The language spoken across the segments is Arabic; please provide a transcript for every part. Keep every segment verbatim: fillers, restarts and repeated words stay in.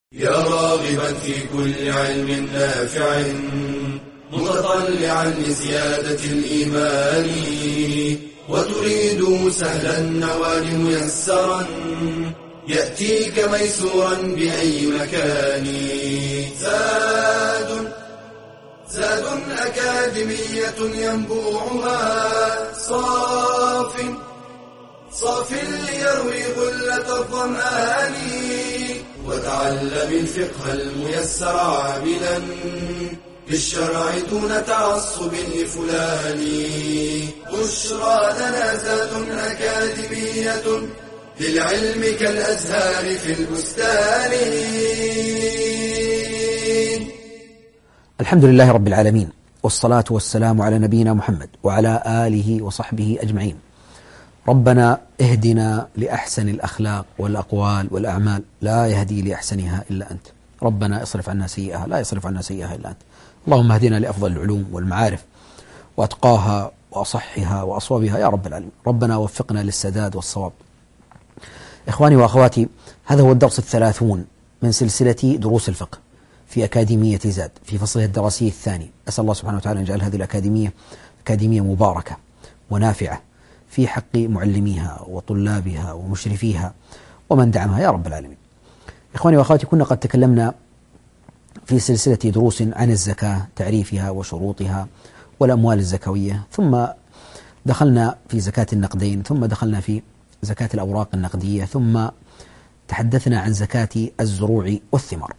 يا راغبا في كل علم نافع متطلعا لزيادة الإيمان وتريد سهلا النوال ميسرا يأتيك ميسورا بأي مكان. زاد زاد أكاديمية ينبوعها صاف صاف ليروي غلة الظمآن وتعلم الفقه الميسر عاملا بالشرع دون تعصب لفلان. بشرى لنا زاد أكاديمية للعلم كالأزهار في البستان. الحمد لله رب العالمين، والصلاة والسلام على نبينا محمد وعلى آله وصحبه أجمعين. ربنا اهدنا لأحسن الأخلاق والأقوال والأعمال، لا يهدي لأحسنها إلا أنت. ربنا اصرف عنا سيئها، لا يصرف عنا سيئها إلا أنت. اللهم اهدنا لأفضل العلوم والمعارف وأتقاها وأصحها وأصوبها يا رب العالمين. ربنا وفقنا للسداد والصواب. إخواني وأخواتي، هذا هو الدرس الثلاثون من سلسلة دروس الفقه في أكاديمية زاد في فصلها الدراسي الثاني. أسأل الله سبحانه وتعالى أن يجعل هذه الأكاديمية أكاديمية مباركة ونافعة في حق معلميها وطلابها ومشرفيها ومن دعمها يا رب العالمين. إخواني وأخواتي، كنا قد تكلمنا في سلسلة دروس عن الزكاة، تعريفها وشروطها والأموال الزكوية، ثم دخلنا في زكاة النقدين، ثم دخلنا في زكاة الأوراق النقدية، ثم تحدثنا عن زكاة الزروع والثمار.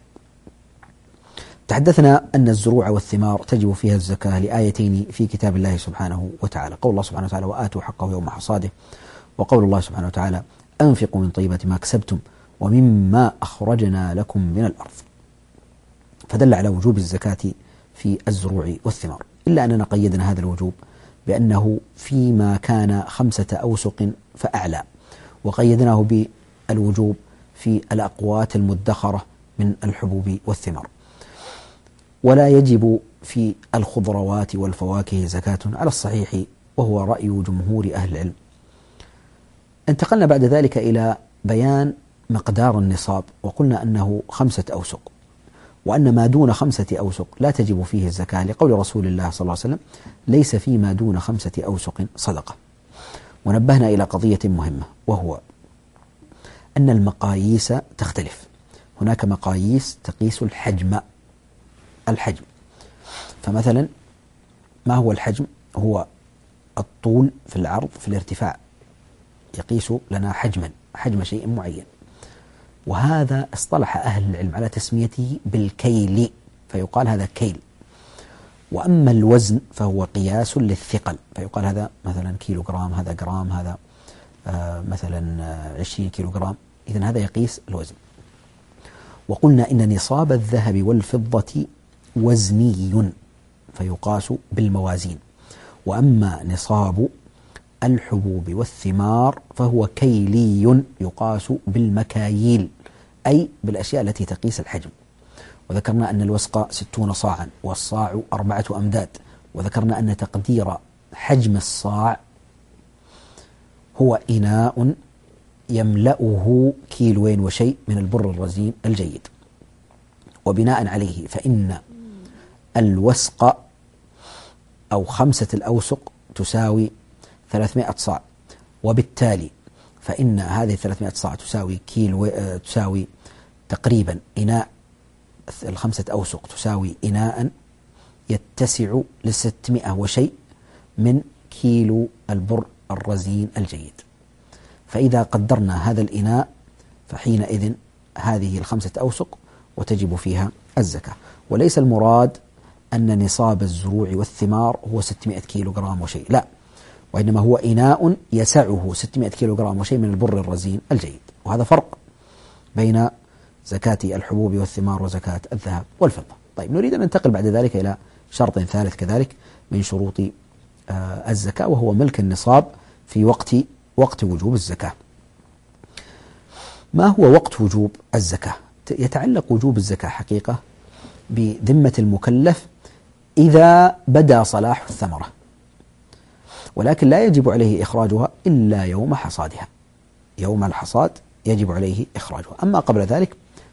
تحدثنا أن الزروع والثمار تجب فيها الزكاة لآيتين في كتاب الله سبحانه وتعالى: قول الله سبحانه وتعالى: وآتوا حقه يوم حصاده، وقول الله سبحانه وتعالى: أنفقوا من طيبات ما كسبتم ومما أخرجنا لكم من الأرض. فدل على وجوب الزكاة في الزروع والثمار، إلا أننا قيدنا هذا الوجوب بأنه فيما كان خمسة أوسق فأعلى، وقيدناه بالوجوب في الأقوات المدخرة من الحبوب والثمار. ولا يجب في الخضروات والفواكه زكاة على الصحيح، وهو رأي جمهور أهل العلم. انتقلنا بعد ذلك إلى بيان مقدار النصاب، وقلنا أنه خمسة أوسق، وأن ما دون خمسة أوسق لا تجب فيه الزكاة، لقول رسول الله صلى الله عليه وسلم: ليس فيما دون خمسة أوسق صدقة. ونبهنا إلى قضية مهمة، وهو أن المقاييس تختلف. هناك مقاييس تقيس الحجم الحجم فمثلا ما هو الحجم؟ هو الطول في العرض في الارتفاع، يقيس لنا حجما حجم شيء معين، وهذا اصطلح أهل العلم على تسميته بالكيل، فيقال هذا كيل. وأما الوزن فهو قياس للثقل، فيقال هذا مثلا كيلو جرام، هذا جرام، هذا آه مثلا عشرين كيلو جرام. إذن هذا يقيس الوزن. وقلنا إن نصاب الذهب والفضة وزني فيقاس بالموازين، وأما نصاب الحبوب والثمار فهو كيلي يقاس بالمكاييل، أي بالأشياء التي تقيس الحجم. وذكرنا أن الوسق ستون صاعا، والصاع أربعة أمداد. وذكرنا أن تقدير حجم الصاع هو إناء يملأه كيلوين وشيء من البر الرزين الجيد. وبناء عليه فإن الوسق أو خمسة الأوسق تساوي ثلاثمائة صاع، وبالتالي فإن هذه ثلاثمائة صاع تساوي كيلو تساوي تقريبا إناء الخمسة أوسق تساوي إناء يتسع لستمائة وشيء من كيلو البر الرزين الجيد. فإذا قدرنا هذا الإناء فحينئذ هذه الخمسة أوسق وتجب فيها الزكاة. وليس المراد أن نصاب الزروع والثمار هو ستمائة كيلو جرام وشيء، لا، وإنما هو إناء يسعه ستمائة كيلو جرام وشيء من البر الرزين الجيد. وهذا فرق بين زكاة الحبوب والثمار وزكاة الذهب والفضة. طيب، نريد أن ننتقل بعد ذلك إلى شرط ثالث كذلك من شروط الزكاة، وهو ملك النصاب في وقت وقت وجوب الزكاة. ما هو وقت وجوب الزكاة؟ يتعلق وجوب الزكاة حقيقة بذمة المكلف إذا بدا صلاح الثمرة، ولكن لا يجب عليه إخراجها إلا يوم حصادها. يوم الحصاد يجب عليه إخراجها، أما قبل ذلك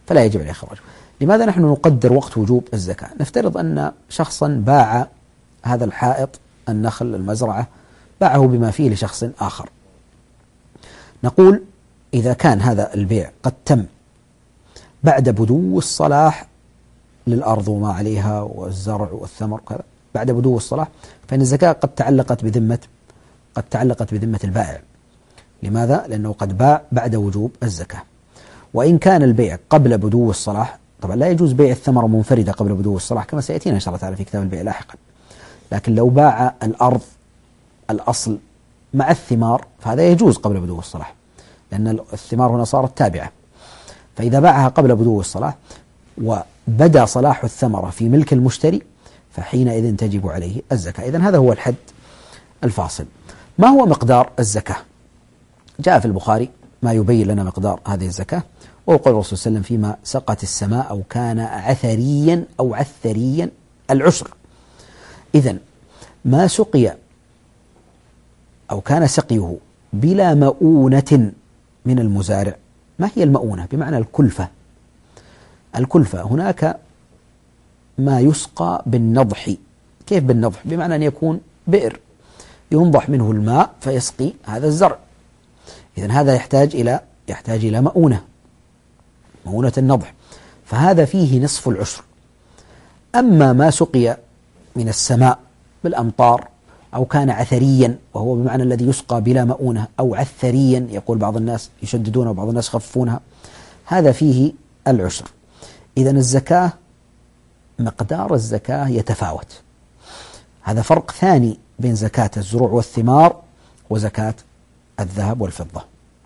فلا يجب عليه إخراجه. لماذا نحن نقدر وقت وجوب الزكاة؟ نفترض أن شخصا باع هذا الحائط النخل المزرعة باعه بما فيه لشخص آخر. نقول إذا كان هذا البيع قد تم بعد بدو الصلاح للأرض وما عليها والزرع والثمر وكذا، بعد بدو الصلاح، فإن الزكاة قد تعلقت بذمة قد تعلقت بذمة البائع. لماذا؟ لأنه قد باع بعد وجوب الزكاة. وإن كان البيع قبل بدو الصلاح، طبعا لا يجوز بيع الثمرة منفردة قبل بدو الصلاح كما سيأتينا إن شاء الله تعالى في كتاب البيع لاحقا، لكن لو باع الأرض الأصل مع الثمار فهذا يجوز قبل بدو الصلاح، لأن الثمار هنا صارت تابعة. فإذا باعها قبل بدو الصلاح وبدأ صلاح الثمرة في ملك المشتري فحينئذ تجب عليه الزكاة. إذن هذا هو الحد الفاصل. ما هو مقدار الزكاة؟ جاء في البخاري ما يبين لنا مقدار هذه الزكاة، وقال الرسول صلى الله عليه وسلم فيما سقت السماء أو كان عثريا أو عثريا العشر. إذن ما سقي أو كان سقيه بلا مؤونة من المزارع. ما هي المؤونة؟ بمعنى الكلفة. الكلفة هناك ما يسقى بالنضح. كيف بالنضح؟ بمعنى أن يكون بئر ينضح منه الماء فيسقي هذا الزرع. إذن هذا يحتاج إلى يحتاج إلى مؤونة، مؤونة النضح، فهذا فيه نصف العشر. أما ما سقي من السماء بالأمطار أو كان عثريا، وهو بمعنى الذي يسقى بلا مؤونة، أو عثريا يقول بعض الناس يشددونه وبعض الناس يخففونها، هذا فيه العشر. إذن الزكاة مقدار الزكاة يتفاوت. هذا فرق ثاني بين زكاة الزروع والثمار وزكاة الذهب والفضة.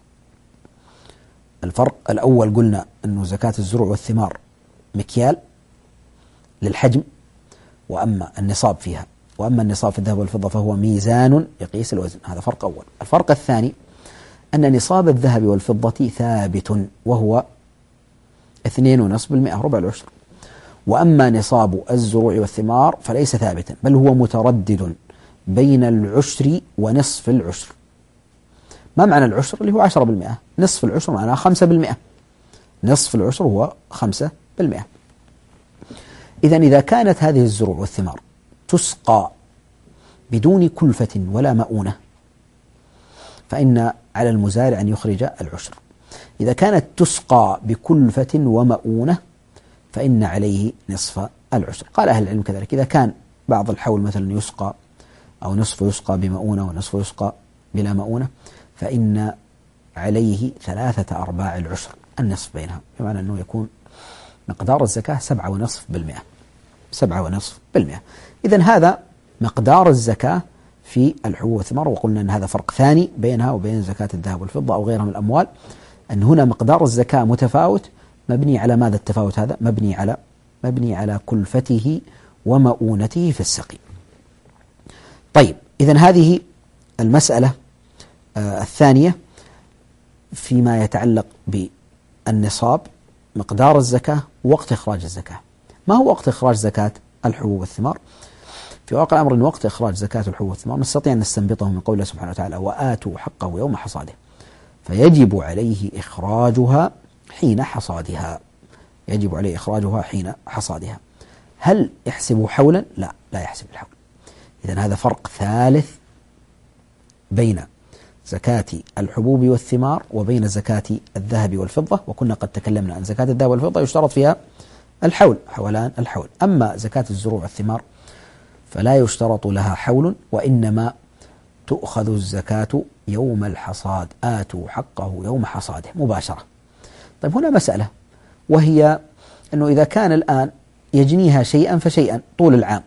الفرق الأول قلنا أنه زكاة الزروع والثمار مكيال للحجم، وأما النصاب فيها وأما النصاب في الذهب والفضة فهو ميزان يقيس الوزن. هذا فرق أول. الفرق الثاني أن نصاب الذهب والفضة ثابت وهو اثنين ونصف بالمئة، ربع العشر. وأما نصاب الزروع والثمار فليس ثابتا، بل هو متردد بين العشر ونصف العشر. ما معنى العشر؟ اللي هو عشرة بالمئة. نصف العشر معناه خمسة بالمئة. نصف العشر هو خمسة بالمئة. إذن إذا كانت هذه الزروع والثمار تسقى بدون كلفة ولا مؤونة فإن على المزارع أن يخرج العشر. إذا كانت تسقى بكلفة ومؤونة فإن عليه نصف العشر. قال أهل العلم كذلك إذا كان بعض الحول مثلا يسقى أو نصف يسقى بمؤونة ونصف يسقى بلا مؤونة فإن عليه ثلاثة أرباع العشر، النصف بينها، بمعنى أنه يكون مقدار الزكاة سبعة ونصف بالمئة. سبعة ونصف بالمئة. إذن هذا مقدار الزكاة في الحبوب والثمار. وقلنا أن هذا فرق ثاني بينها وبين زكاة الذهب والفضة أو غيرها من الأموال، أن هنا مقدار الزكاة متفاوت. مبني على ماذا التفاوت هذا؟ مبني على مبني على كلفته ومؤونته في السقي. طيب، إذن هذه المسألة آه الثانية فيما يتعلق بالنصاب، مقدار الزكاة، وقت إخراج الزكاة. ما هو وقت إخراج زكاة الحبوب والثمار؟ في واقع الأمر أن وقت إخراج زكاة الحبوب والثمار نستطيع أن نستنبطه من قوله سبحانه وتعالى وآتوا حقه يوم حصاده، فيجب عليه إخراجها حين حصادها. يجب عليه إخراجها حين حصادها. هل يحسب حولا؟ لا، لا يحسب الحول. إذن هذا فرق ثالث بين زكاة الحبوب والثمار وبين زكاة الذهب والفضة. وكنا قد تكلمنا عن زكاة الذهب والفضة يشترط فيها الحول، حولان الحول. أما زكاة الزروع والثمار فلا يشترط لها حول، وإنما تؤخذ الزكاة يوم الحصاد. آتوا حقه يوم حصاده مباشرة. طيب، هنا مسألة، وهي أنه إذا كان الآن يجنيها شيئا فشيئا طول العام،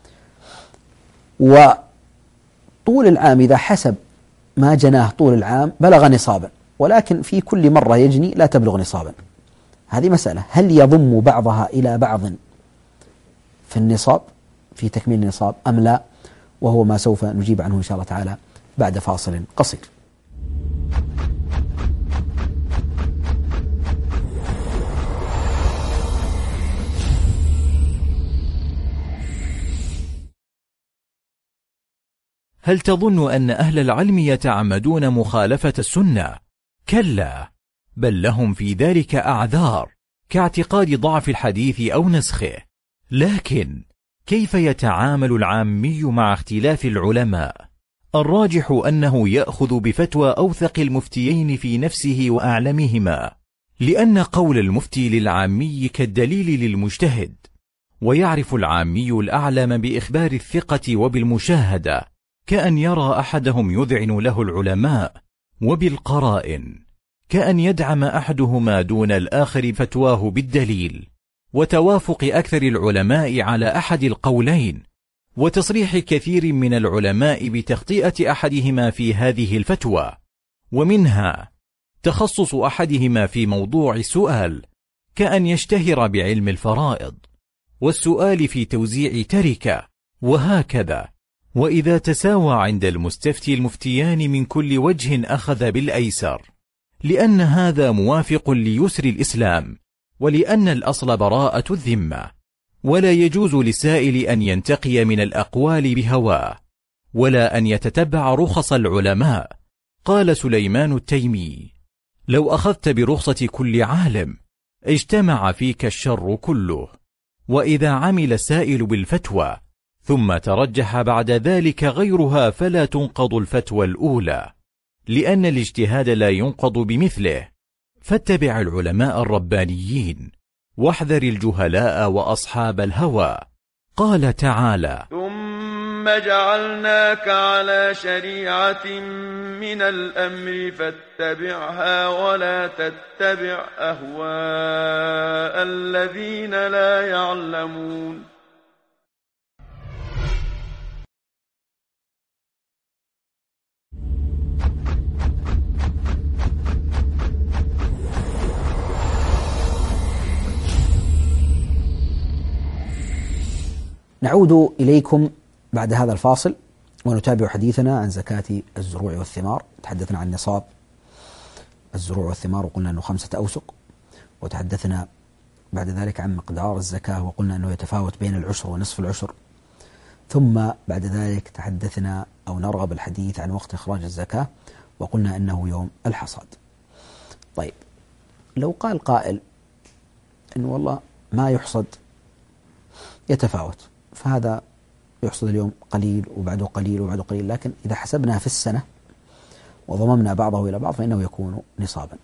وطول العام إذا حسب ما جناه طول العام بلغ نصابا، ولكن في كل مرة يجني لا تبلغ نصابا، هذه مسألة. هل يضم بعضها إلى بعض في النصاب في تكميل النصاب أم لا؟ وهو ما سوف نجيب عنه إن شاء الله تعالى بعد فاصل قصير. هل تظن أن أهل العلم يتعمدون مخالفة السنة؟ كلا، بل لهم في ذلك أعذار، كاعتقاد ضعف الحديث أو نسخه. لكن كيف يتعامل العامي مع اختلاف العلماء؟ الراجح أنه يأخذ بفتوى أوثق المفتيين في نفسه وأعلمهما، لأن قول المفتي للعامي كالدليل للمجتهد، ويعرف العامي الأعلم بإخبار الثقة وبالمشاهدة، كأن يرى أحدهم يذعن له العلماء، وبالقرائن كأن يدعم أحدهما دون الآخر فتواه بالدليل، وتوافق أكثر العلماء على أحد القولين، وتصريح كثير من العلماء بتخطئة أحدهما في هذه الفتوى، ومنها تخصص أحدهما في موضوع سؤال كأن يشتهر بعلم الفرائض، والسؤال في توزيع تركة، وهكذا. وإذا تساوى عند المستفتي المفتيان من كل وجه أخذ بالأيسر، لأن هذا موافق ليسر الإسلام، ولأن الأصل براءة الذمة، ولا يجوز للسائل أن ينتقي من الأقوال بهواه، ولا أن يتتبع رخص العلماء. قال سليمان التيمي: لو أخذت برخصة كل عالم اجتمع فيك الشر كله. وإذا عمل السائل بالفتوى ثم ترجح بعد ذلك غيرها فلا تنقض الفتوى الأولى، لأن الاجتهاد لا ينقض بمثله. فاتبع العلماء الربانيين، واحذر الجهلاء وأصحاب الهوى. قال تعالى: ثم جعلناك على شريعة من الأمر فاتبعها ولا تتبع أهواء الذين لا يعلمون. نعود إليكم بعد هذا الفاصل ونتابع حديثنا عن زكاة الزروع والثمار. تحدثنا عن نصاب الزروع والثمار وقلنا أنه خمسة أوسق، وتحدثنا بعد ذلك عن مقدار الزكاة وقلنا أنه يتفاوت بين العشر ونصف العشر، ثم بعد ذلك تحدثنا أو نرغب الحديث عن وقت إخراج الزكاة وقلنا أنه يوم الحصاد. طيب، لو قال قائل أنه والله ما يحصد يتفاوت، فهذا يحصد اليوم قليل وبعده قليل وبعده قليل، لكن إذا حسبنا في السنة وضممنا بعضه إلى بعض فإنه يكون نصابا.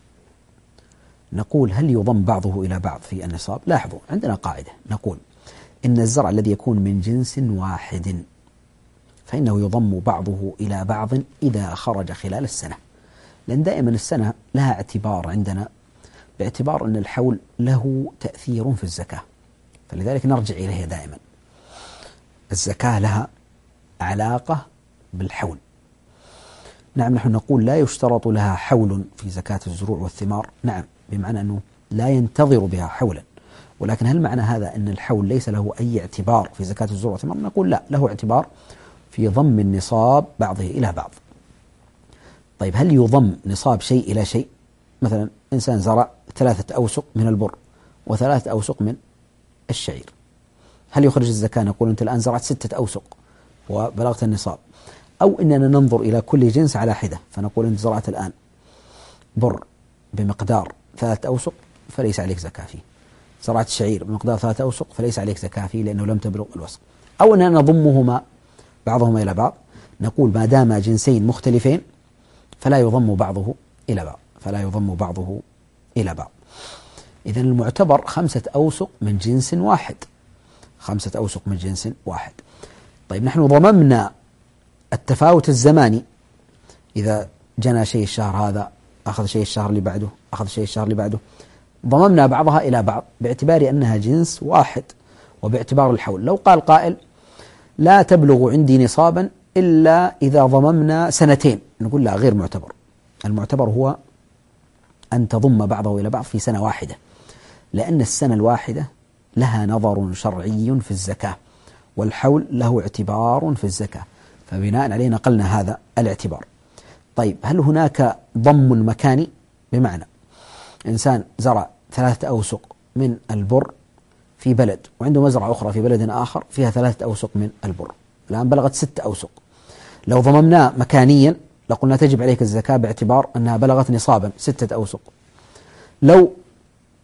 نقول: هل يضم بعضه إلى بعض في النصاب؟ لاحظوا، عندنا قاعدة نقول إن الزرع الذي يكون من جنس واحد فإنه يضم بعضه إلى بعض إذا خرج خلال السنة، لأن دائما السنة لها اعتبار عندنا، باعتبار أن الحول له تأثير في الزكاة، فلذلك نرجع إليها دائما. الزكاة لها علاقة بالحول. نعم، نحن نقول لا يشترط لها حول في زكاة الزروع والثمار، نعم، بمعنى أنه لا ينتظر بها حولا، ولكن هل معنى هذا أن الحول ليس له أي اعتبار في زكاة الزروع والثمار؟ نقول لا، له اعتبار في ضم النصاب بعضه إلى بعض. طيب، هل يضم نصاب شيء إلى شيء؟ مثلا إنسان زرع ثلاثة أوسق من البر وثلاثة أوسق من الشعير، هل يخرج الزكاة؟ نقول أنت الآن زرعت ستة أوسق وبلغت النصاب. أو إننا ننظر إلى كل جنس على حدة، فنقول أنت زرعت الآن بر بمقدار ثلاثة أوسق فليس عليك زكاة فيه، زرعت شعير بمقدار ثلاثة أوسق فليس عليك زكاة فيه لأنه لم تبلغ الوسق. أو أننا نضمهما بعضهما إلى بعض، نقول ما دام جنسين مختلفين فلا يضم بعضه إلى بعض، فلا يضم بعضه إلى بعض. إذن المعتبر خمسة أوسق من جنس واحد، خمسة أوسق من جنس واحد. طيب، نحن ضممنا التفاوت الزماني، إذا جنى شيء الشهر هذا أخذ شيء الشهر اللي بعده أخذ شيء الشهر اللي بعده، ضممنا بعضها إلى بعض باعتبار أنها جنس واحد وباعتبار الحول. لو قال قائل لا تبلغ عندي نصابا إلا إذا ضممنا سنتين، نقول لا، غير معتبر. المعتبر هو أن تضم بعضه إلى بعض في سنة واحدة، لأن السنة الواحدة لها نظر شرعي في الزكاة، والحول له اعتبار في الزكاة، فبناء عليه نقلنا هذا الاعتبار. طيب، هل هناك ضم مكاني؟ بمعنى إنسان زرع ثلاثة أوسق من البر في بلد وعنده مزرعة أخرى في بلد آخر فيها ثلاثة أوسق من البر، الآن بلغت ست أوسق. لو ضممناه مكانيا لقلنا تجب عليك الزكاة باعتبار أنها بلغت نصابا ستة أوسق. لو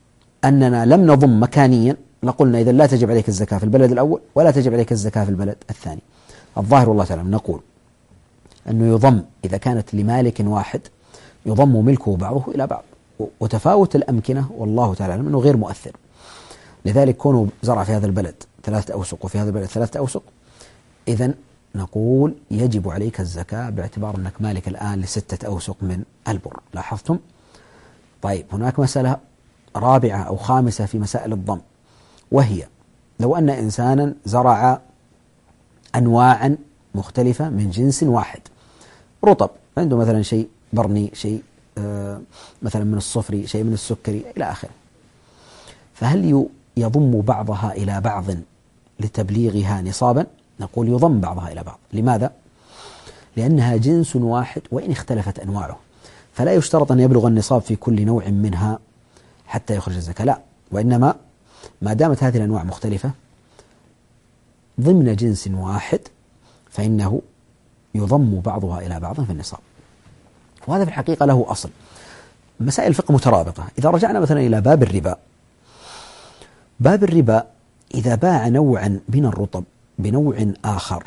أننا لم نضم مكانيا لقلنا إذا لا تجب عليك الزكاة في البلد الأول ولا تجب عليك الزكاة في البلد الثاني. الظاهر والله تعالى نقول أنه يضم إذا كانت لمالك واحد يضم ملكه بعضه إلى بعض، وتفاوت الأمكنة والله تعالى أنه غير مؤثر. لذلك كونه زرع في هذا البلد ثلاثة أوسق وفي هذا البلد ثلاثة أوسق، إذن نقول يجب عليك الزكاة باعتبار أنك مالك الآن لستة أوسق من البر. لاحظتم؟ طيب هناك مسألة رابعة أو خامسة في مسائل الضم، وهي لو أن إنسانا زرع أنواعا مختلفة من جنس واحد، رطب عنده مثلا شيء برني، شيء آه مثلا من الصفري، شيء من السكري إلى آخره، فهل يضم بعضها إلى بعض لتبليغها نصابا؟ نقول يضم بعضها إلى بعض. لماذا؟ لأنها جنس واحد وإن اختلفت أنواعه، فلا يشترط أن يبلغ النصاب في كل نوع منها حتى يخرج الزكاة، لا، وإنما ما دامت هذه الأنواع مختلفة ضمن جنس واحد فإنه يضم بعضها إلى بعض في النصاب. وهذا في الحقيقة له أصل. مسائل الفقه مترابطة. إذا رجعنا مثلا إلى باب الربا، باب الربا إذا باع نوعا من الرطب بنوع آخر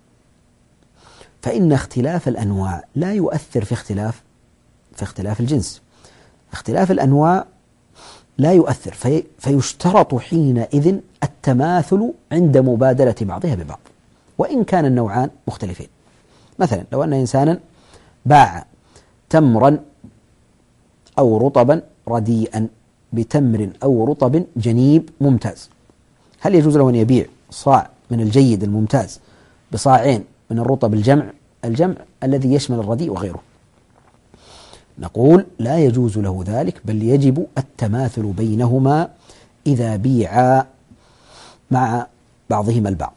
فإن اختلاف الأنواع لا يؤثر في اختلاف في اختلاف الجنس. اختلاف الأنواع لا يؤثر، في فيشترط حينئذ التماثل عند مبادلة بعضها ببعض وإن كان النوعان مختلفين. مثلا لو أن إنسانا باع تمرا أو رطبا رديئا بتمر أو رطب جنيب ممتاز، هل يجوز له أن يبيع صاع من الجيد الممتاز بصاعين من الرطب الجمع الجمع الذي يشمل الرديء وغيره؟ نقول لا يجوز له ذلك، بل يجب التماثل بينهما إذا بيعا مع بعضهما البعض.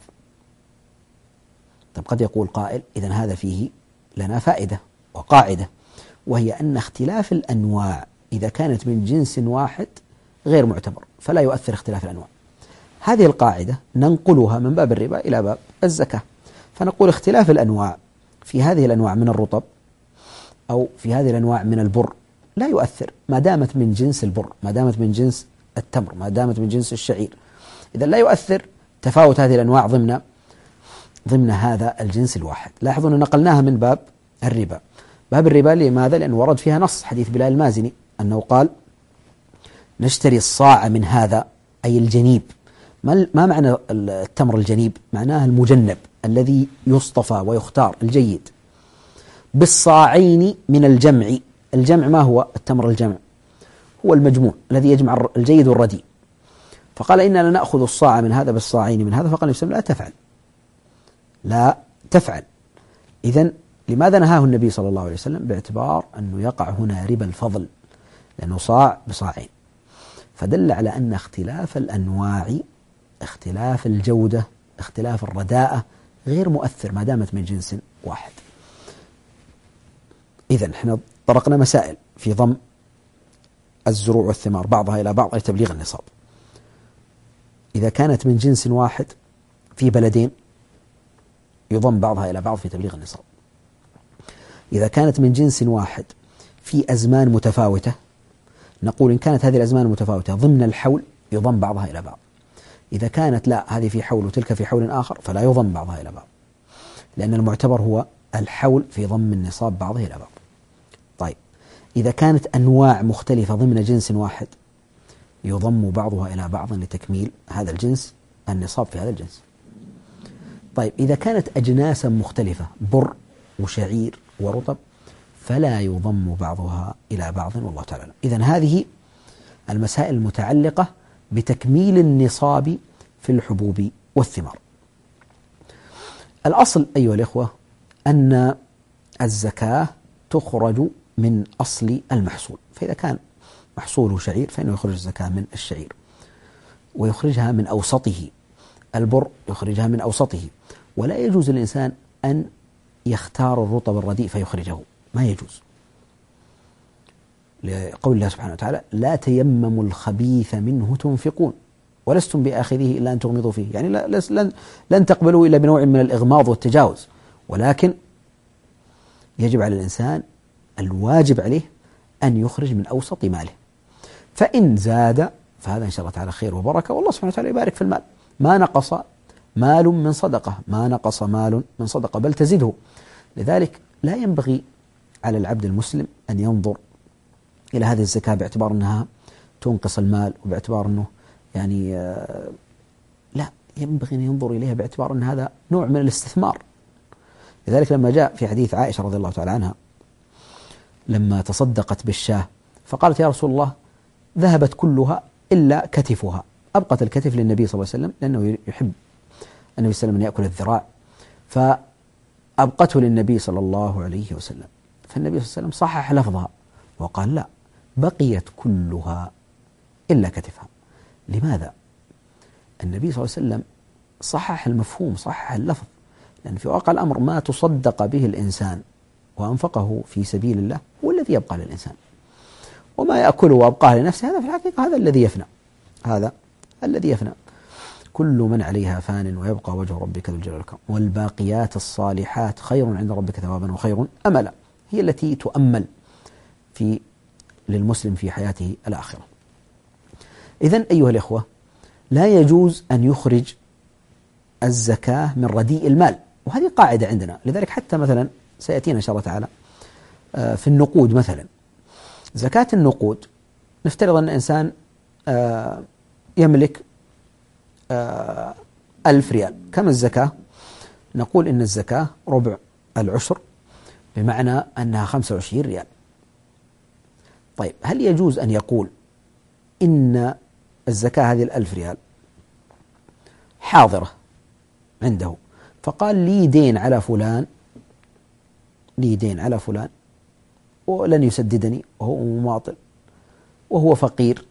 طب قد يقول قائل إذن هذا فيه لنا فائدة وقاعدة، وهي أن اختلاف الأنواع إذا كانت من جنس واحد غير معتبر، فلا يؤثر اختلاف الأنواع. هذه القاعدة ننقلها من باب الربا إلى باب الزكاة، فنقول اختلاف الأنواع في هذه الأنواع من الرطب أو في هذه الأنواع من البر لا يؤثر ما دامت من جنس البر، ما دامت من جنس التمر، ما دامت من جنس الشعير، إذا لا يؤثر تفاوت هذه الأنواع ضمن ضمن هذا الجنس الواحد. لاحظوا أن نقلناها من باب الربا. باب الربا لماذا؟ لأنه ورد فيها نص حديث بلال المازني أنه قال نشتري الصاع من هذا، أي الجنيب. ما معنى التمر الجنيب؟ معناه المجنب الذي يصطفى ويختار الجيد، بالصاعين من الجمع. الجمع ما هو التمر الجمع؟ هو المجموع الذي يجمع الجيد والرديء. فقال إننا نأخذ الصاع من هذا بالصاعين من هذا، فقال النبي صلى الله عليه وسلم لا تفعل لا تفعل. إذن لماذا نهاه النبي صلى الله عليه وسلم؟ باعتبار أنه يقع هنا ربا الفضل، لأنه صاع بصاعين، فدل على أن اختلاف الأنواع، اختلاف الجودة، اختلاف الرداءة غير مؤثر ما دامت من جنس واحد. إذن احنا طرقنا مسائل في ضم الزروع والثمار بعضها إلى بعض لتبليغ النصاب. إذا كانت من جنس واحد في بلدين يضم بعضها إلى بعض في تبليغ النصاب. إذا كانت من جنس واحد في أزمان متفاوتة نقول إن كانت هذه الأزمان المتفاوتة ضمن الحول يضم بعضها إلى بعض. إذا كانت لا، هذه في حول وتلك في حول آخر، فلا يضم بعضها إلى بعض، لأن المعتبر هو الحول في ضم النصاب بعضه إلى بعض. طيب إذا كانت أنواع مختلفة ضمن جنس واحد يضم بعضها إلى بعض لتكميل هذا الجنس النصاب في هذا الجنس. طيب إذا كانت أجناسا مختلفة بر وشعير ورطب فلا يضم بعضها إلى بعض والله تعالى. إذن هذه المسائل المتعلقة بتكميل النصاب في الحبوب والثمار. الأصل أيها الإخوة أن الزكاة تخرج من أصل المحصول، فإذا كان محصوله شعير فإنه يخرج الزكاة من الشعير، ويخرجها من أوسطه. البر يخرجها من أوسطه، ولا يجوز للإنسان أن يختار الرطب الرديء فيخرجه، ما يجوز، لقول الله سبحانه وتعالى لا تيمموا الخبيث منه تنفقون ولستم بآخذه إلا أن تغمضوا فيه، يعني لن, لن تقبلوا إلا بنوع من الإغماض والتجاوز، ولكن يجب على الإنسان الواجب عليه أن يخرج من أوسط ماله، فإن زاد فهذا إن شاء الله تعالى خير وبركة، والله سبحانه وتعالى يبارك في المال. ما نقص مال من صدقة، ما نقص مال من صدقة بل تزيده. لذلك لا ينبغي على العبد المسلم أن ينظر إلى هذه الزكاة باعتبار أنها تنقص المال، وباعتبار أنه يعني آه لا، ينبغي أن ينظر إليها باعتبار أن هذا نوع من الاستثمار. لذلك لما جاء في حديث عائشة رضي الله تعالى عنها لما تصدقت بالشاة فقالت يا رسول الله ذهبت كلها إلا كتفها، أبقت الكتف للنبي صلى الله عليه وسلم لأنه يحب النبي صلى الله عليه وسلم أن يأكل الذراع، فأبقته للنبي صلى الله عليه وسلم. فالنبي صلى الله عليه وسلم صحح لفظها وقال لا، بقيت كلها إلا كتفها. لماذا؟ النبي صلى الله عليه وسلم صحح المفهوم، صحح اللفظ، لأن في واقع الأمر ما تصدق به الإنسان وأنفقه في سبيل الله هو الذي يبقى للإنسان، وما يأكله وأبقاه لنفسه هذا في الحقيقة هذا الذي يفنى، هذا الذي يفنى. كل من عليها فان ويبقى وجه ربك ذو الجلال والإكرام والباقيات الصالحات خير عند ربك ثوابا وخير أملا، هي التي تؤمل في للمسلم في حياته الآخرة. إذن أيها الإخوة، لا يجوز أن يخرج الزكاة من رديء المال، وهذه قاعدة عندنا. لذلك حتى مثلا سيأتينا إن شاء الله تعالى في النقود مثلا، زكاة النقود نفترض أن إنسان يملك ألف ريال، كم الزكاة؟ نقول إن الزكاة ربع العشر، بمعنى أنها خمسة وعشرين ريال. طيب هل يجوز أن يقول إن الزكاة هذه الألف ريال حاضرة عنده، فقال لي دين على فلان، لي دين على فلان ولن يسددني وهو مماطل وهو فقير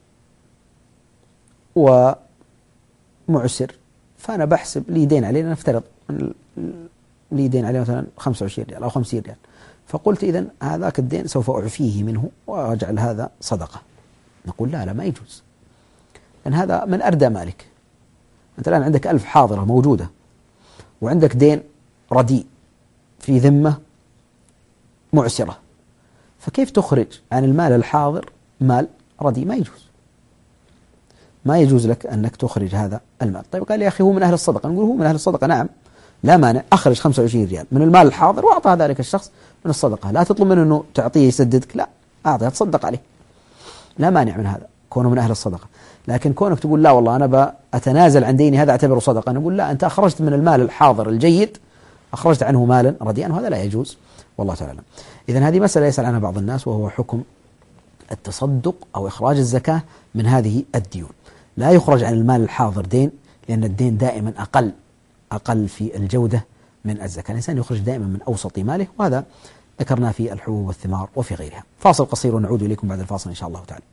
ومعسر، فأنا بحسب لي دين عليه، نفترض لي دين عليه مثلا خمسة وعشرين ريال أو خمسين ريال، فقلت إذن هذاك الدين سوف أعفيه منه وأجعل هذا صدقة. نقول لا لا ما يجوز، لأن هذا من أردى مالك. أنت الآن عندك ألف حاضرة موجودة وعندك دين رديء في ذمة معسرة، فكيف تخرج عن المال الحاضر مال رديء؟ ما يجوز، ما يجوز لك أنك تخرج هذا المال. طيب قال يا أخي هو من أهل الصدقة، نقول هو من أهل الصدقة نعم، لا مانع، أخرج خمسة وعشرين ريال من المال الحاضر وأعطى ذلك الشخص من الصدقة، لا تطلب منه أنه تعطيه يسددك، لا أعطيه تصدق عليه، لا مانع من هذا كونه من أهل الصدقة. لكن كونك تقول لا والله أنا بأتنازل عن ديني هذا أعتبره صدقة، نقول لا، أنت أخرجت من المال الحاضر الجيد أخرجت عنه مالا رديئا، وهذا لا يجوز والله تعالى. إذن هذه مسألة يسأل عنها بعض الناس، وهو حكم التصدق أو إخراج الزكاة من هذه الديون. لا يخرج عن المال الحاضر دين، لأن الدين دائما أقل أقل في الجودة من الزكاة. الإنسان يخرج دائما من أوسط ماله، وهذا ذكرناه في الحبوب والثمار وفي غيرها. فاصل قصير ونعود إليكم بعد الفاصل إن شاء الله تعالى.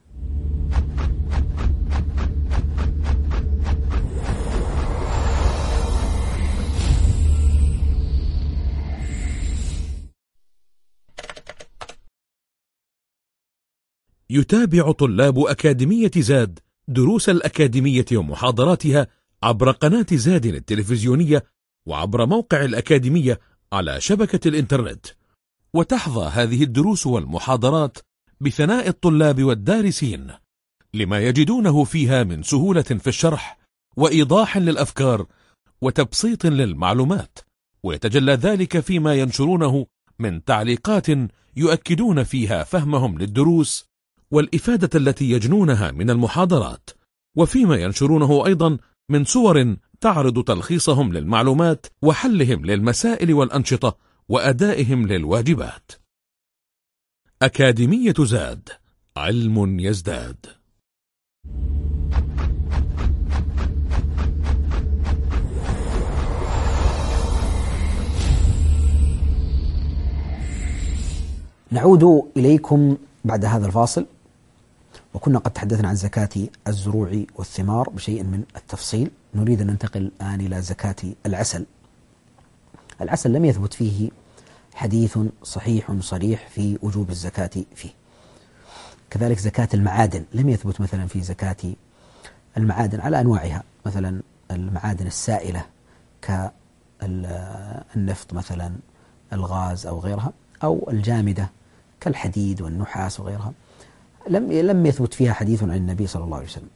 يتابع طلاب أكاديمية زاد دروس الأكاديمية ومحاضراتها عبر قناة زاد التلفزيونية وعبر موقع الأكاديمية على شبكة الإنترنت، وتحظى هذه الدروس والمحاضرات بثناء الطلاب والدارسين لما يجدونه فيها من سهولة في الشرح وإيضاح للأفكار وتبسيط للمعلومات، ويتجلى ذلك فيما ينشرونه من تعليقات يؤكدون فيها فهمهم للدروس والإفادة التي يجنونها من المحاضرات، وفيما ينشرونه أيضا من صور تعرض تلخيصهم للمعلومات وحلهم للمسائل والأنشطة وأدائهم للواجبات. أكاديمية زاد، علم يزداد. نعود إليكم بعد هذا الفاصل، وكنا قد تحدثنا عن زكاة الزروع والثمار بشيء من التفصيل. نريد أن ننتقل الآن إلى زكاة العسل. العسل لم يثبت فيه حديث صحيح صريح في وجوب الزكاة فيه. كذلك زكاة المعادن لم يثبت مثلا في زكاة المعادن على أنواعها، مثلا المعادن السائلة كالنفط مثلا، الغاز أو غيرها، أو الجامدة كالحديد والنحاس وغيرها. لم لم يثبت فيها حديث عن النبي صلى الله عليه وسلم،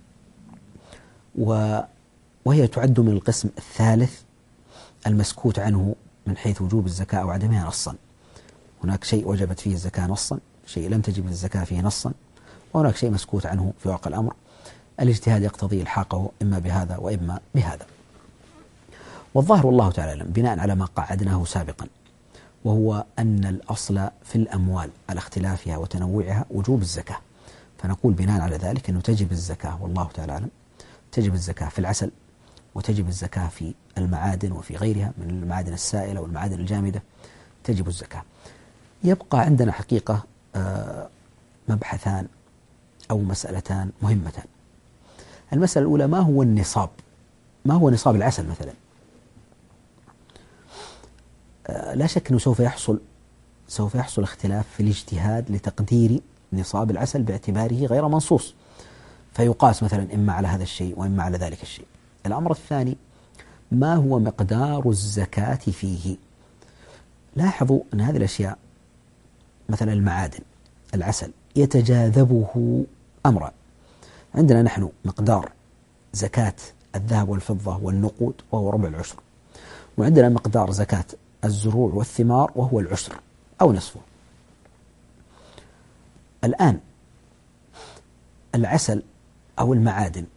وهي تعد من القسم الثالث المسكوت عنه من حيث وجوب الزكاة أو عدمها نصا. هناك شيء وجبت فيه الزكاة نصا، شيء لم تجب الزكاة فيه نصا، وهناك شيء مسكوت عنه في واقع الأمر. الاجتهاد يقتضي إلحاقه إما بهذا وإما بهذا. والظاهر والله تعالى أعلم بناء على ما قعدناه سابقا، وهو أن الأصل في الأموال على اختلافها وتنوعها وجوب الزكاة، فنقول بناء على ذلك أنه تجب الزكاة والله تعالى أعلم. تجب الزكاة في العسل، وتجب الزكاة في المعادن وفي غيرها من المعادن السائلة والمعادن الجامدة تجب الزكاة. يبقى عندنا حقيقة مبحثان أو مسألتان مهمتان. المسألة الأولى، ما هو النصاب؟ ما هو نصاب العسل مثلا؟ لا شك أنه سوف يحصل سوف يحصل اختلاف في الاجتهاد لتقدير نصاب العسل باعتباره غير منصوص، فيقاس مثلا إما على هذا الشيء وإما على ذلك الشيء. الأمر الثاني، ما هو مقدار الزكاة فيه؟ لاحظوا أن هذه الأشياء مثلا المعادن، العسل، يتجاذبه أمران. عندنا نحن مقدار زكاة الذهب والفضة والنقود وهو ربع العشر، وعندنا مقدار زكاة الزروع والثمار وهو العشر أو نصفه. الآن العسل أو المعادن،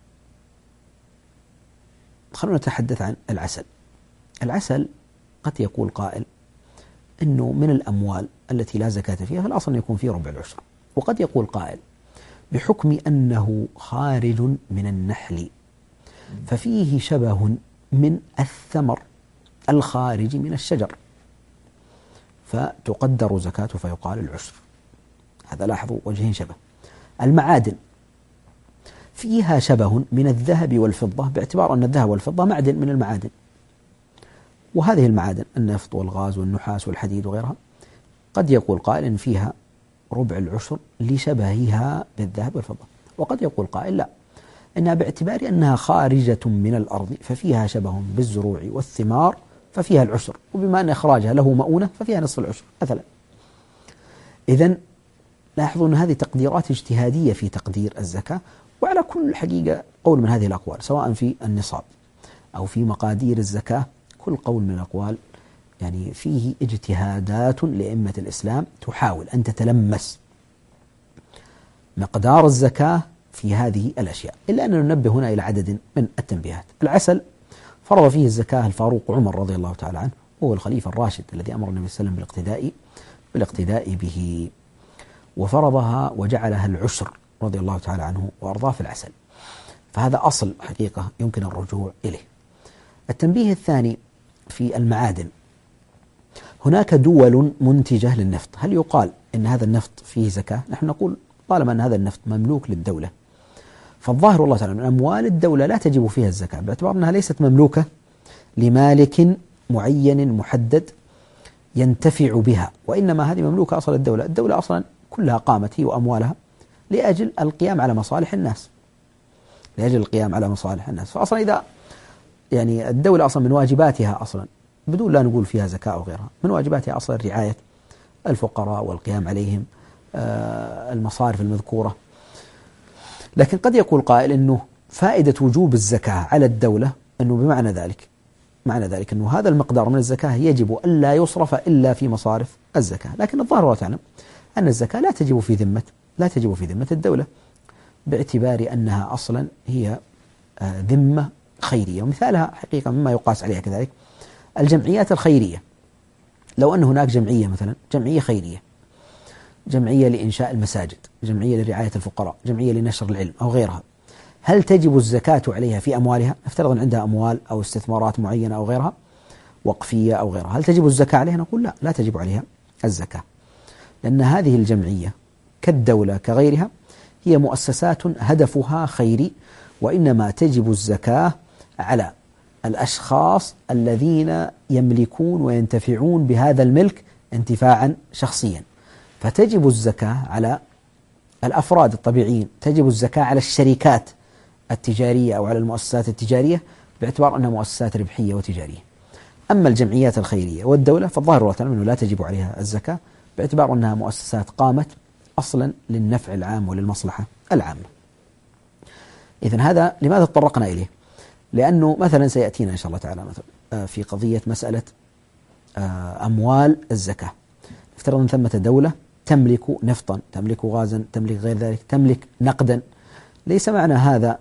خلونا نتحدث عن العسل. العسل قد يقول قائل أنه من الأموال التي لا زكاة فيها فالأصل أن يكون فيه ربع العشر، وقد يقول قائل بحكم أنه خارج من النحل ففيه شبه من الثمر الخارج من الشجر فتقدر زكاته فيقال العشر. هذا لاحظوا وجهين شبه. المعادن فيها شبه من الذهب والفضة باعتبار أن الذهب والفضة معدن من المعادن، وهذه المعادن النفط والغاز والنحاس والحديد وغيرها قد يقول قائل إن فيها ربع العشر لشبهها بالذهب والفضة، وقد يقول قائل لا، إنها باعتبار أنها خارجة من الأرض ففيها شبه بالزروع والثمار ففيها العشر، وبما أن إخراجها له مؤونة ففيها نصف العشر مثلا. إذن لاحظوا أن هذه تقديرات اجتهادية في تقدير الزكاة، وعلى كل حقيقة قول من هذه الأقوال سواء في النصاب أو في مقادير الزكاة، كل قول من الأقوال يعني فيه اجتهادات لأئمة الإسلام تحاول أن تتلمس مقدار الزكاة في هذه الأشياء، إلا أننا ننبه هنا إلى عدد من التنبيهات. العسل فرض فيه الزكاة الفاروق عمر رضي الله تعالى عنه، وهو الخليفة الراشد الذي أمر النبي صلى الله عليه وسلم بالاقتداء بالاقتداء به، وفرضها وجعلها العشر رضي الله تعالى عنه وأرضاه في العسل، فهذا أصل حقيقة يمكن الرجوع إليه. التنبيه الثاني في المعادن، هناك دول منتجة للنفط، هل يقال إن هذا النفط فيه زكاة؟ نحن نقول طالما أن هذا النفط مملوك للدولة فالظاهر والله تعالى من أموال الدولة لا تجب فيها الزكاة، باعتبار أنها ليست مملوكة لمالك معين محدد ينتفع بها، وإنما هذه مملوكة أصلا الدولة. الدولة أصلا كلها قامت هي وأموالها لأجل القيام على مصالح الناس، لأجل القيام على مصالح الناس. فأصلا إذا يعني الدولة أصلا من واجباتها أصلا بدون لا نقول فيها زكاة أو غيرها، من واجباتها أصلا رعاية الفقراء والقيام عليهم، آه المصارف المذكورة. لكن قد يقول قائل أنه فائدة وجوب الزكاة على الدولة أنه بمعنى ذلك معنى ذلك أنه هذا المقدار من الزكاة يجب ألا يصرف إلا في مصارف الزكاة. لكن الظاهر والله تعلم أن الزكاة لا تجب في ذمة لا تجب في ذمة الدولة، باعتبار أنها أصلا هي آه ذمة خيرية. ومثالها حقيقة مما يقاس عليها كذلك الجمعيات الخيرية. لو أن هناك جمعية مثلا جمعية خيرية، جمعية لإنشاء المساجد، جمعية لرعاية الفقراء، جمعية لنشر العلم أو غيرها، هل تجب الزكاة عليها في أموالها؟ نفترض أن عندها أموال أو استثمارات معينة أو غيرها وقفية أو غيرها، هل تجب الزكاة عليها؟ نقول لا، لا تجب عليها الزكاة، لأن هذه الجمعية كالدولة كغيرها هي مؤسسات هدفها خيري، وإنما تجب الزكاة على الأشخاص الذين يملكون وينتفعون بهذا الملك انتفاعا شخصيا، فتجب الزكاة على الأفراد الطبيعيين، تجب الزكاة على الشركات التجارية أو على المؤسسات التجارية باعتبار أنها مؤسسات ربحية وتجارية. أما الجمعيات الخيرية والدولة فالظاهر والله تعالى أنه لا تجب عليها الزكاة باعتبار أنها مؤسسات قامت أصلا للنفع العام وللمصلحة العامة. إذن هذا لماذا تطرقنا إليه؟ لأنه مثلا سيأتينا إن شاء الله تعالى مثلا في قضية مسألة أموال الزكاة. افترض أن ثمة دولة تملك نفطا، تملك غازا، تملك غير ذلك، تملك نقدا. ليس معنى هذا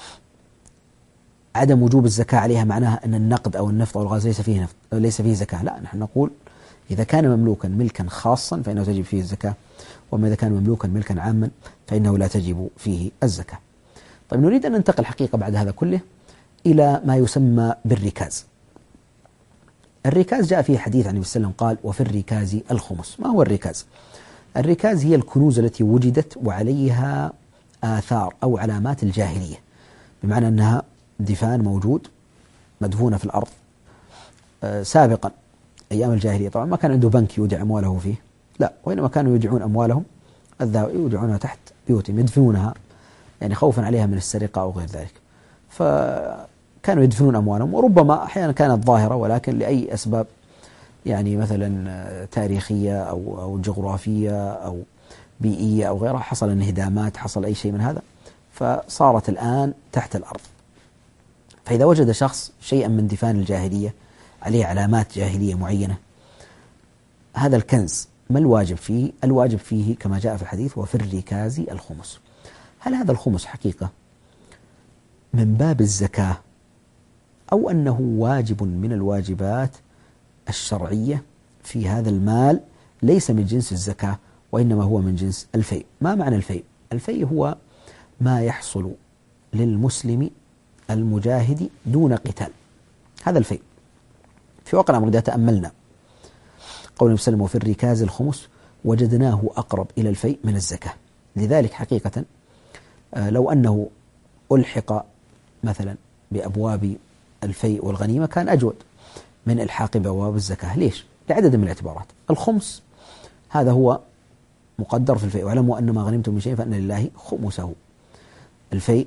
عدم وجوب الزكاة عليها معناها أن النقد أو النفط أو الغاز ليس فيه نفط ليس فيه زكاة. لا، نحن نقول إذا كان مملوكا ملكا خاصا فإنه تجب فيه الزكاة، وما إذا كان مملوكا ملكا عاما فإنه لا تجب فيه الزكاة. طيب، نريد أن ننتقل حقيقة بعد هذا كله إلى ما يسمى بالركاز. الركاز جاء فيه حديث عن النبي صلى الله عليه وسلم قال: وفي الركاز الخمس. ما هو الركاز؟ الركاز هي الكنوز التي وجدت وعليها آثار أو علامات الجاهلية، بمعنى أنها دفان موجود مدفونة في الأرض سابقا أيام الجاهلية. طبعا ما كان عنده بنك يودع أمواله فيه، لا، وإنما كانوا يودعون أموالهم الذهب يودعونها تحت بيوتهم، يدفنونها يعني خوفا عليها من السرقة أو غير ذلك. فكانوا يدفنون أموالهم، وربما أحيانا كانت ظاهرة ولكن لأي أسباب يعني مثلا تاريخية أو أو جغرافية أو بيئية أو غيرها حصل انهدامات، حصل أي شيء من هذا، فصارت الآن تحت الأرض. فإذا وجد شخص شيئا من دفان الجاهلية عليه علامات جاهلية معينة، هذا الكنز ما الواجب فيه؟ الواجب فيه كما جاء في الحديث: وفي الركاز الخمس. هل هذا الخمس حقيقة من باب الزكاة أو أنه واجب من الواجبات الشرعية في هذا المال ليس من جنس الزكاة وإنما هو من جنس الفيء؟ ما معنى الفيء؟ الفيء هو ما يحصل للمسلم المجاهد دون قتال، هذا الفيء. في واقع الأمر إذا تأملنا قول النبي صلى الله عليه وسلم: وفي الركاز الخمس، وجدناه أقرب إلى الفيء من الزكاة. لذلك حقيقة لو أنه ألحق مثلا بأبواب الفيء والغنيمة كان أجود من إلحاق بأبواب الزكاة. ليش؟ لعدد من الاعتبارات. الخمس هذا هو مقدر في الفيء، واعلموا أن ما غنمتم من شيء فأن لله خمسه. الفيء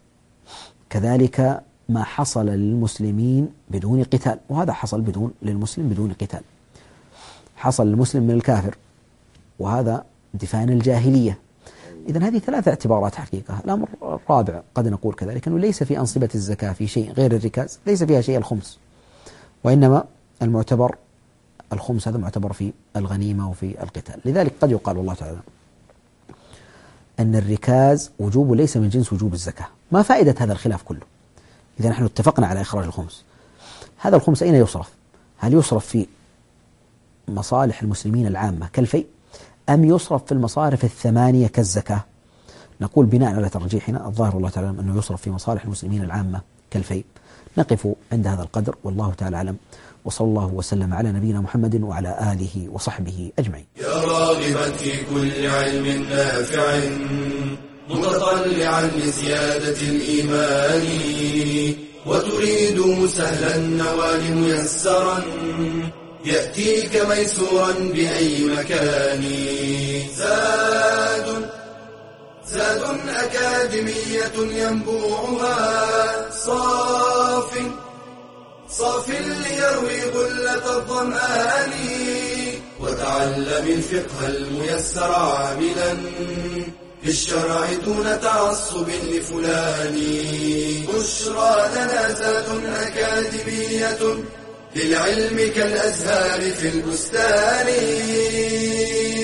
كذلك ما حصل للمسلمين بدون قتال، وهذا حصل بدون للمسلم بدون قتال. حصل للمسلم من الكافر، وهذا دفان الجاهلية. إذن هذه ثلاثة اعتبارات حقيقة. الأمر الرابع قد نقول كذلك أنه ليس في أنصبة الزكاة في شيء غير الركاز، ليس فيها شيء الخمس، وإنما المعتبر الخمس هذا معتبر في الغنيمة وفي القتال. لذلك قد يقال والله تعالى أن الركاز وجوب ليس من جنس وجوب الزكاة. ما فائدة هذا الخلاف كله إذا نحن اتفقنا على إخراج الخمس؟ هذا الخمس أين يصرف؟ هل يصرف في مصالح المسلمين العامة كالفيء، أم يصرف في المصارف الثمانية كالزكاة؟ نقول بناء على ترجيحنا الظاهر والله تعالى أنه يصرف في مصالح المسلمين العامة كالفيء. نقف عند هذا القدر والله تعالى أعلم، وصلى الله وسلم على نبينا محمد وعلى آله وصحبه أجمعين. يا راغبا في كل علم نافع متطلعا لزيادة الإيمان، وتريد سهلا النوال ميسرا يأتيك ميسورا بأي مكان. زاد زاد أكاديمية ينبوعها صاف صاف ليروي غلة الظمآن، وتعلم الفقه الميسر عاملا في الشرع دون تعصب لفلان. بشرى لنا زاد أكاديمية للعلم كالأزهار في البستان.